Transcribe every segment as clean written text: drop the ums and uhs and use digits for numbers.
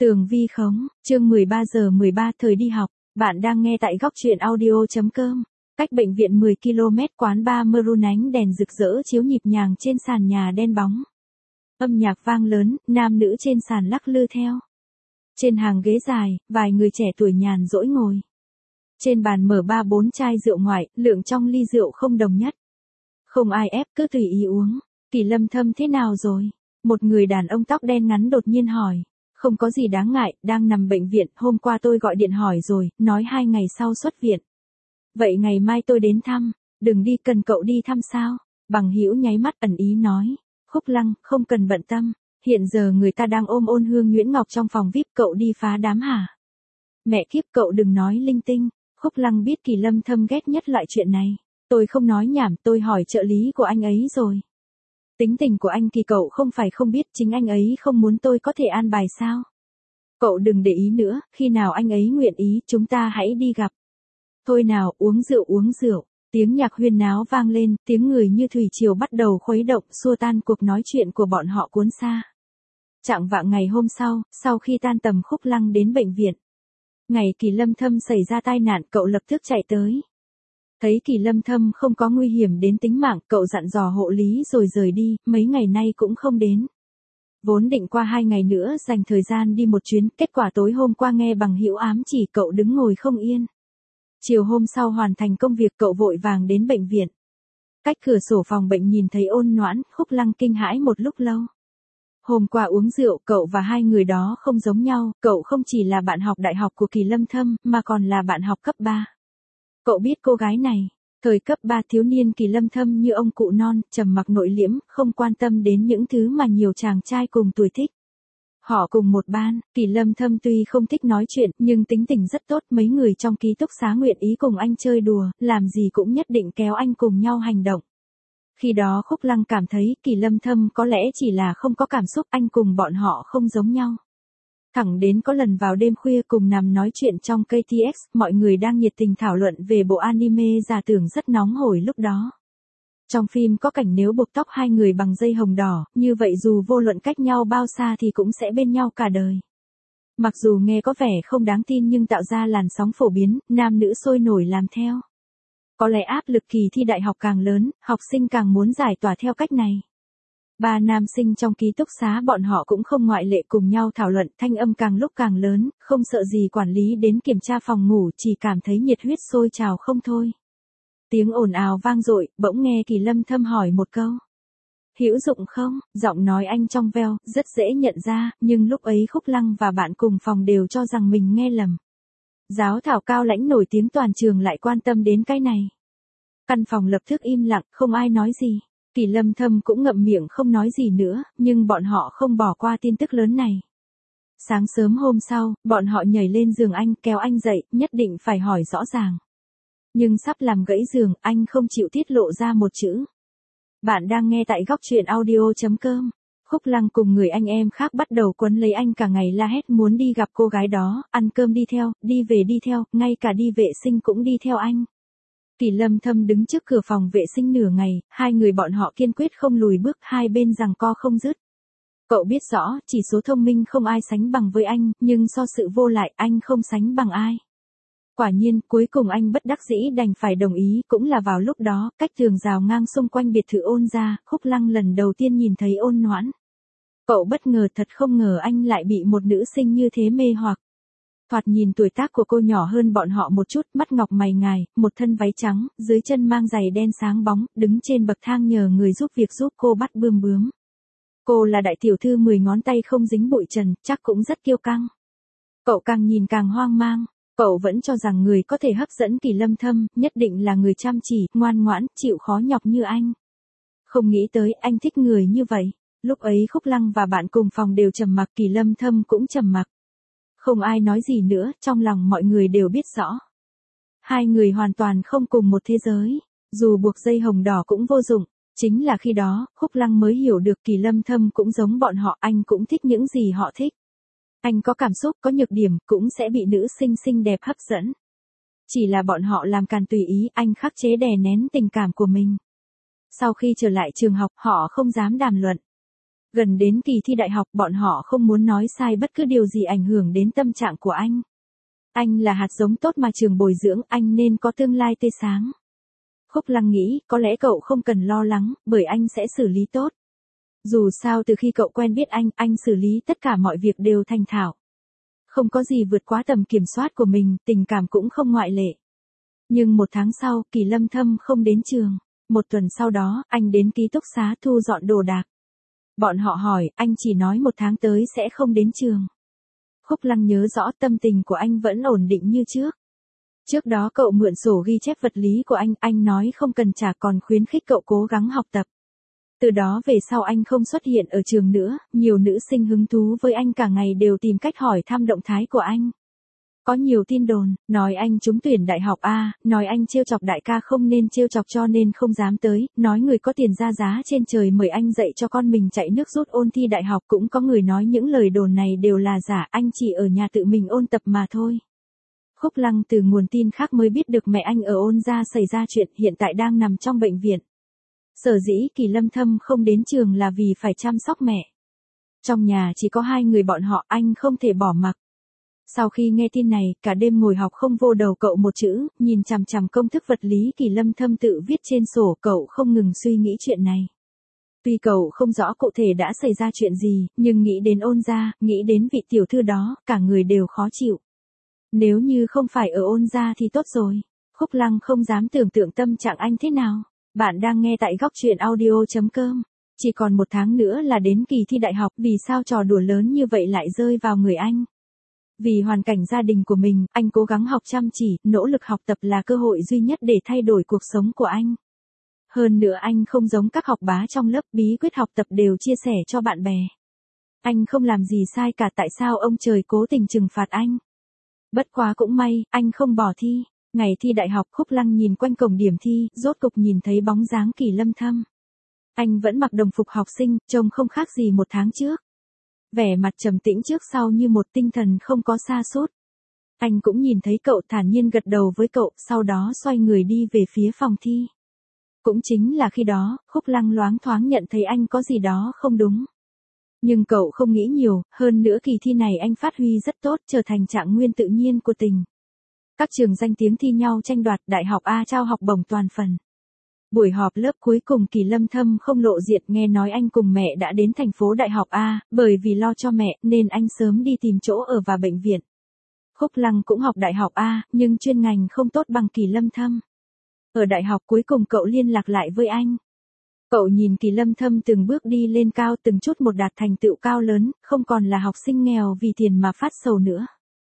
Tường vi khống, chương 13 giờ 13 thời đi học, bạn đang nghe tại góc truyện audio.com. Cách bệnh viện 10 km quán bar maroon ánh đèn rực rỡ chiếu nhịp nhàng trên sàn nhà đen bóng. Âm nhạc vang lớn, nam nữ trên sàn lắc lư theo. Trên hàng ghế dài, vài người trẻ tuổi nhàn rỗi ngồi. Trên bàn mở 3-4 chai rượu ngoại, lượng trong ly rượu không đồng nhất. Không ai ép, cứ tùy ý uống. Kỳ Lâm Thâm thế nào rồi? Một người đàn ông tóc đen ngắn đột nhiên hỏi. Không có gì đáng ngại, đang nằm bệnh viện, hôm qua tôi gọi điện hỏi rồi, nói 2 ngày sau xuất viện. Vậy ngày mai tôi đến thăm, đừng đi, cần cậu đi thăm sao? Bằng hữu nháy mắt ẩn ý nói. Khúc Lăng, không cần bận tâm, hiện giờ người ta đang ôm Ôn Hương Nguyễn Ngọc trong phòng VIP, cậu đi phá đám hả? Mẹ kiếp, cậu đừng nói linh tinh. Khúc Lăng biết Kỳ Lâm Thâm ghét nhất loại chuyện này. Tôi không nói nhảm, tôi hỏi trợ lý của anh ấy rồi. Tính tình của anh Kỳ cậu không phải không biết, chính anh ấy không muốn tôi có thể an bài sao? Cậu đừng để ý nữa, khi nào anh ấy nguyện ý, chúng ta hãy đi gặp. Thôi nào, uống rượu uống rượu. Tiếng nhạc huyên náo vang lên, tiếng người như thủy triều bắt đầu khuấy động, xua tan cuộc nói chuyện của bọn họ cuốn xa. Chạng vạng ngày hôm sau khi tan tầm, Khúc Lăng đến bệnh viện. Ngày Kỳ Lâm Thâm xảy ra tai nạn, cậu lập tức chạy tới. Thấy Kỳ Lâm Thâm không có nguy hiểm đến tính mạng, cậu dặn dò hộ lý rồi rời đi, mấy ngày nay cũng không đến. Vốn định qua 2 ngày nữa dành thời gian đi một chuyến, kết quả tối hôm qua nghe bằng hữu ám chỉ, cậu đứng ngồi không yên. Chiều hôm sau hoàn thành công việc, cậu vội vàng đến bệnh viện. Cách cửa sổ phòng bệnh nhìn thấy Ôn Noãn, Khúc Lăng kinh hãi một lúc lâu. Hôm qua uống rượu, cậu và hai người đó không giống nhau, cậu không chỉ là bạn học đại học của Kỳ Lâm Thâm, mà còn là bạn học cấp 3. Cậu biết cô gái này, thời cấp 3 thiếu niên Kỳ Lâm Thâm như ông cụ non, trầm mặc nội liễm, không quan tâm đến những thứ mà nhiều chàng trai cùng tuổi thích. Họ cùng một ban, Kỳ Lâm Thâm tuy không thích nói chuyện, nhưng tính tình rất tốt, mấy người trong ký túc xá nguyện ý cùng anh chơi đùa, làm gì cũng nhất định kéo anh cùng nhau hành động. Khi đó Khúc Lăng cảm thấy Kỳ Lâm Thâm có lẽ chỉ là không có cảm xúc, anh cùng bọn họ không giống nhau. Thẳng đến có lần vào đêm khuya cùng nằm nói chuyện trong KTX, mọi người đang nhiệt tình thảo luận về bộ anime giả tưởng rất nóng hổi lúc đó. Trong phim có cảnh nếu buộc tóc hai người bằng dây hồng đỏ, như vậy dù vô luận cách nhau bao xa thì cũng sẽ bên nhau cả đời. Mặc dù nghe có vẻ không đáng tin nhưng tạo ra làn sóng phổ biến, nam nữ sôi nổi làm theo. Có lẽ áp lực kỳ thi đại học càng lớn, học sinh càng muốn giải tỏa theo cách này. 3 nam sinh trong ký túc xá bọn họ cũng không ngoại lệ, cùng nhau thảo luận, thanh âm càng lúc càng lớn, không sợ gì quản lý đến kiểm tra phòng ngủ, chỉ cảm thấy nhiệt huyết sôi trào không thôi. Tiếng ồn ào vang dội, bỗng nghe Kỳ Lâm Thâm hỏi một câu. Hữu dụng không? Giọng nói anh trong veo, rất dễ nhận ra, nhưng lúc ấy Khúc Lăng và bạn cùng phòng đều cho rằng mình nghe lầm. Giáo thảo cao lãnh nổi tiếng toàn trường lại quan tâm đến cái này. Căn phòng lập tức im lặng, không ai nói gì. Kỳ Lâm Thâm cũng ngậm miệng không nói gì nữa, nhưng bọn họ không bỏ qua tin tức lớn này. Sáng sớm hôm sau, bọn họ nhảy lên giường anh, kéo anh dậy, nhất định phải hỏi rõ ràng. Nhưng sắp làm gãy giường, anh không chịu tiết lộ ra một chữ. Bạn đang nghe tại góc truyện audio.com. Khúc Lăng cùng người anh em khác bắt đầu quấn lấy anh, cả ngày la hét muốn đi gặp cô gái đó, ăn cơm đi theo, đi về đi theo, ngay cả đi vệ sinh cũng đi theo anh. Kỳ Lâm Thâm đứng trước cửa phòng vệ sinh nửa ngày, hai người bọn họ kiên quyết không lùi bước, hai bên giằng co không dứt. Cậu biết rõ, chỉ số thông minh không ai sánh bằng với anh, nhưng so sự vô lại, anh không sánh bằng ai. Quả nhiên, cuối cùng anh bất đắc dĩ đành phải đồng ý, cũng là vào lúc đó, cách tường rào ngang xung quanh biệt thự Ôn ra, Khúc Lăng lần đầu tiên nhìn thấy Ôn Noãn. Cậu bất ngờ, thật không ngờ anh lại bị một nữ sinh như thế mê hoặc. Thoạt nhìn tuổi tác của cô nhỏ hơn bọn họ một chút, mắt ngọc mày ngài, một thân váy trắng, dưới chân mang giày đen sáng bóng, đứng trên bậc thang nhờ người giúp việc giúp cô bắt bươm bướm. Cô là đại tiểu thư 10 ngón tay không dính bụi trần, chắc cũng rất kiêu căng. Cậu càng nhìn càng hoang mang. Cậu vẫn cho rằng người có thể hấp dẫn Kỳ Lâm Thâm, nhất định là người chăm chỉ, ngoan ngoãn, chịu khó nhọc như anh. Không nghĩ tới, anh thích người như vậy. Lúc ấy Khúc Lăng và bạn cùng phòng đều trầm mặc, Kỳ Lâm Thâm cũng trầm mặc. Không ai nói gì nữa, trong lòng mọi người đều biết rõ. Hai người hoàn toàn không cùng một thế giới, dù buộc dây hồng đỏ cũng vô dụng. Chính là khi đó, Khúc Lăng mới hiểu được Kỳ Lâm Thâm cũng giống bọn họ, anh cũng thích những gì họ thích. Anh có cảm xúc, có nhược điểm, cũng sẽ bị nữ sinh xinh đẹp hấp dẫn. Chỉ là bọn họ làm càn tùy ý, anh khắc chế đè nén tình cảm của mình. Sau khi trở lại trường học, họ không dám đàm luận. Gần đến kỳ thi đại học bọn họ không muốn nói sai bất cứ điều gì ảnh hưởng đến tâm trạng của anh. Anh là hạt giống tốt mà trường bồi dưỡng, anh nên có tương lai tươi sáng. Khúc Lăng nghĩ, có lẽ cậu không cần lo lắng, bởi anh sẽ xử lý tốt. Dù sao từ khi cậu quen biết anh xử lý tất cả mọi việc đều thành thạo. Không có gì vượt quá tầm kiểm soát của mình, tình cảm cũng không ngoại lệ. Nhưng một tháng sau, Kỳ Lâm Thâm không đến trường. Một tuần sau đó, anh đến ký túc xá thu dọn đồ đạc. Bọn họ hỏi, anh chỉ nói một tháng tới sẽ không đến trường. Khúc Lăng nhớ rõ tâm tình của anh vẫn ổn định như trước. Trước đó cậu mượn sổ ghi chép vật lý của anh nói không cần trả còn khuyến khích cậu cố gắng học tập. Từ đó về sau anh không xuất hiện ở trường nữa, nhiều nữ sinh hứng thú với anh cả ngày đều tìm cách hỏi thăm động thái của anh. Có nhiều tin đồn, nói anh trúng tuyển đại học A, nói anh trêu chọc đại ca không nên trêu chọc cho nên không dám tới, nói người có tiền ra giá trên trời mời anh dạy cho con mình chạy nước rút ôn thi đại học. Cũng có người nói những lời đồn này đều là giả, anh chỉ ở nhà tự mình ôn tập mà thôi. Khúc Lăng từ nguồn tin khác mới biết được mẹ anh ở Ôn gia xảy ra chuyện, hiện tại đang nằm trong bệnh viện. Sở dĩ Kỳ Lâm Thâm không đến trường là vì phải chăm sóc mẹ. Trong nhà chỉ có hai người bọn họ, anh không thể bỏ mặc. Sau khi nghe tin này, cả đêm ngồi học không vô đầu cậu một chữ, nhìn chằm chằm công thức vật lý Kỳ Lâm Thâm tự viết trên sổ, cậu không ngừng suy nghĩ chuyện này. Tuy cậu không rõ cụ thể đã xảy ra chuyện gì, nhưng nghĩ đến Ôn gia, nghĩ đến vị tiểu thư đó, cả người đều khó chịu. Nếu như không phải ở Ôn gia thì tốt rồi. Khúc Lăng không dám tưởng tượng tâm trạng anh thế nào. Bạn đang nghe tại góc truyện audio.com. Chỉ còn một tháng nữa là đến kỳ thi đại học, vì sao trò đùa lớn như vậy lại rơi vào người anh? Vì hoàn cảnh gia đình của mình, anh cố gắng học chăm chỉ, nỗ lực học tập là cơ hội duy nhất để thay đổi cuộc sống của anh. Hơn nữa anh không giống các học bá trong lớp, bí quyết học tập đều chia sẻ cho bạn bè. Anh không làm gì sai cả, tại sao ông trời cố tình trừng phạt anh? Bất quá cũng may, anh không bỏ thi. Ngày thi đại học, Khúc Lăng nhìn quanh cổng điểm thi, rốt cục nhìn thấy bóng dáng Kỳ Lâm Thâm. Anh vẫn mặc đồng phục học sinh, trông không khác gì một tháng trước. Vẻ mặt trầm tĩnh trước sau như một, tinh thần không có sa sút. Anh cũng nhìn thấy cậu, thản nhiên gật đầu với cậu, sau đó xoay người đi về phía phòng thi. Cũng chính là khi đó, Khúc Lăng loáng thoáng nhận thấy anh có gì đó không đúng. Nhưng cậu không nghĩ nhiều, hơn nữa kỳ thi này anh phát huy rất tốt, trở thành trạng nguyên tự nhiên của tình. Các trường danh tiếng thi nhau tranh đoạt, đại học A trao học bổng toàn phần. Buổi họp lớp cuối cùng Kỳ Lâm Thâm không lộ diện, nghe nói anh cùng mẹ đã đến thành phố đại học A, bởi vì lo cho mẹ nên anh sớm đi tìm chỗ ở và bệnh viện. Khúc Lăng cũng học đại học A, nhưng chuyên ngành không tốt bằng Kỳ Lâm Thâm. Ở đại học cuối cùng cậu liên lạc lại với anh. Cậu nhìn Kỳ Lâm Thâm từng bước đi lên cao, từng chút một đạt thành tựu cao lớn, không còn là học sinh nghèo vì tiền mà phát sầu nữa.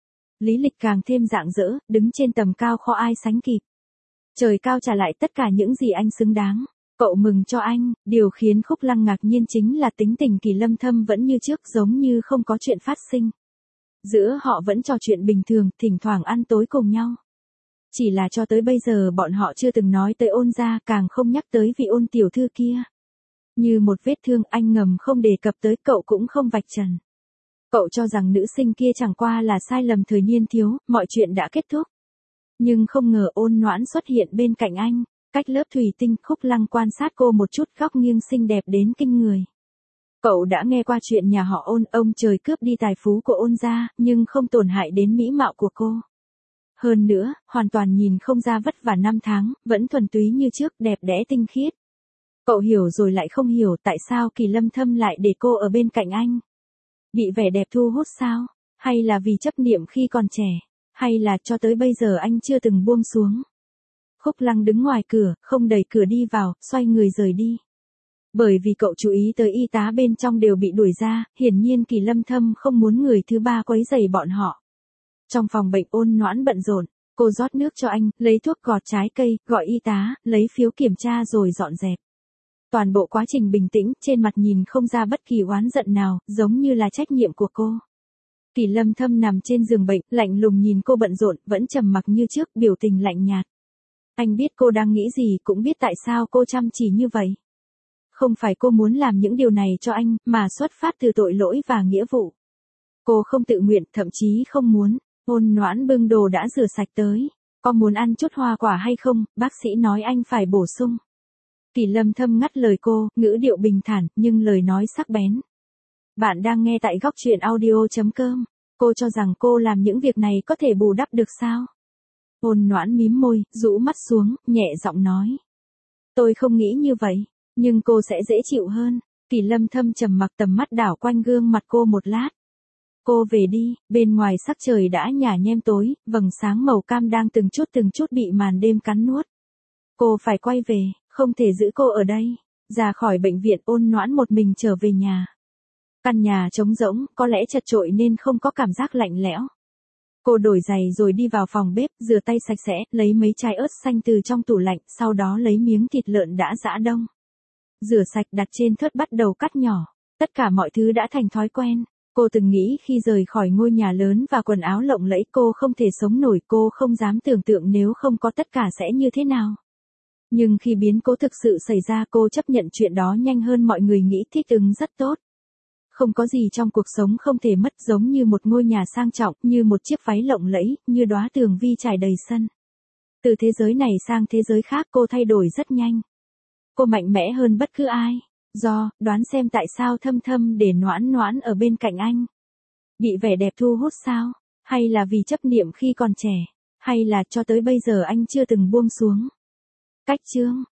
Lý lịch càng thêm rạng rỡ, đứng trên tầm cao khó ai sánh kịp. Trời cao trả lại tất cả những gì anh xứng đáng. Cậu mừng cho anh, điều khiến Khúc Lăng ngạc nhiên chính là tính tình Kỳ Lâm Thâm vẫn như trước, giống như không có chuyện phát sinh. Giữa họ vẫn trò chuyện bình thường, thỉnh thoảng ăn tối cùng nhau. Chỉ là cho tới bây giờ bọn họ chưa từng nói tới Ôn gia, càng không nhắc tới vị Ôn tiểu thư kia. Như một vết thương, anh ngầm không đề cập tới, cậu cũng không vạch trần. Cậu cho rằng nữ sinh kia chẳng qua là sai lầm thời niên thiếu, mọi chuyện đã kết thúc. Nhưng không ngờ Ôn Noãn xuất hiện bên cạnh anh, cách lớp thủy tinh. Khúc Lăng quan sát cô một chút, góc nghiêng xinh đẹp đến kinh người. Cậu đã nghe qua chuyện nhà họ Ôn, ông trời cướp đi tài phú của Ôn gia, nhưng không tổn hại đến mỹ mạo của cô. Hơn nữa, hoàn toàn nhìn không ra vất vả năm tháng, vẫn thuần túy như trước, đẹp đẽ tinh khiết. Cậu hiểu rồi lại không hiểu tại sao Kỳ Lâm Thâm lại để cô ở bên cạnh anh. Bị vẻ đẹp thu hút sao? Hay là vì chấp niệm khi còn trẻ? Hay là cho tới bây giờ anh chưa từng buông xuống? Khúc Lăng đứng ngoài cửa, không đẩy cửa đi vào, xoay người rời đi. Bởi vì cậu chú ý tới y tá bên trong đều bị đuổi ra, hiển nhiên Kỳ Lâm Thâm không muốn người thứ ba quấy rầy bọn họ. Trong phòng bệnh Ôn Noãn bận rộn, cô rót nước cho anh, lấy thuốc gọt trái cây, gọi y tá, lấy phiếu kiểm tra rồi dọn dẹp. Toàn bộ quá trình bình tĩnh, trên mặt nhìn không ra bất kỳ oán giận nào, giống như là trách nhiệm của cô. Kỳ Lâm Thâm nằm trên giường bệnh, lạnh lùng nhìn cô bận rộn, vẫn trầm mặc như trước, biểu tình lạnh nhạt. Anh biết cô đang nghĩ gì, cũng biết tại sao cô chăm chỉ như vậy. Không phải cô muốn làm những điều này cho anh, mà xuất phát từ tội lỗi và nghĩa vụ. Cô không tự nguyện, thậm chí không muốn. Ôn Noãn bưng đồ đã rửa sạch tới. Có muốn ăn chút hoa quả hay không, bác sĩ nói anh phải bổ sung. Kỳ Lâm Thâm ngắt lời cô, ngữ điệu bình thản, nhưng lời nói sắc bén. Bạn đang nghe tại góc truyện audio.com. Cô cho rằng cô làm những việc này có thể bù đắp được sao? Ôn Noãn mím môi, rũ mắt xuống, nhẹ giọng nói. Tôi không nghĩ như vậy, nhưng cô sẽ dễ chịu hơn. Kỳ Lâm thâm trầm mặc, tầm mắt đảo quanh gương mặt cô một lát. Cô về đi, bên ngoài sắc trời đã nhả nhem tối, vầng sáng màu cam đang từng chút bị màn đêm cắn nuốt. Cô phải quay về, không thể giữ cô ở đây. Ra khỏi bệnh viện, Ôn Noãn một mình trở về nhà. Căn nhà trống rỗng, có lẽ chật chội nên không có cảm giác lạnh lẽo. Cô đổi giày rồi đi vào phòng bếp, rửa tay sạch sẽ, lấy mấy trái ớt xanh từ trong tủ lạnh, sau đó lấy miếng thịt lợn đã giã đông. Rửa sạch đặt trên thớt, bắt đầu cắt nhỏ. Tất cả mọi thứ đã thành thói quen. Cô từng nghĩ khi rời khỏi ngôi nhà lớn và quần áo lộng lẫy cô không thể sống nổi, cô không dám tưởng tượng nếu không có tất cả sẽ như thế nào. Nhưng khi biến cố thực sự xảy ra, cô chấp nhận chuyện đó nhanh hơn mọi người nghĩ, thích ứng rất tốt. Không có gì trong cuộc sống không thể mất, giống như một ngôi nhà sang trọng, như một chiếc váy lộng lẫy, như đóa tường vi trải đầy sân. Từ thế giới này sang thế giới khác cô thay đổi rất nhanh. Cô mạnh mẽ hơn bất cứ ai. Đoán xem tại sao Thâm Thâm để Noãn Noãn ở bên cạnh anh. Bị vẻ đẹp thu hút sao? Hay là vì chấp niệm khi còn trẻ? Hay là cho tới bây giờ anh chưa từng buông xuống? Cách chương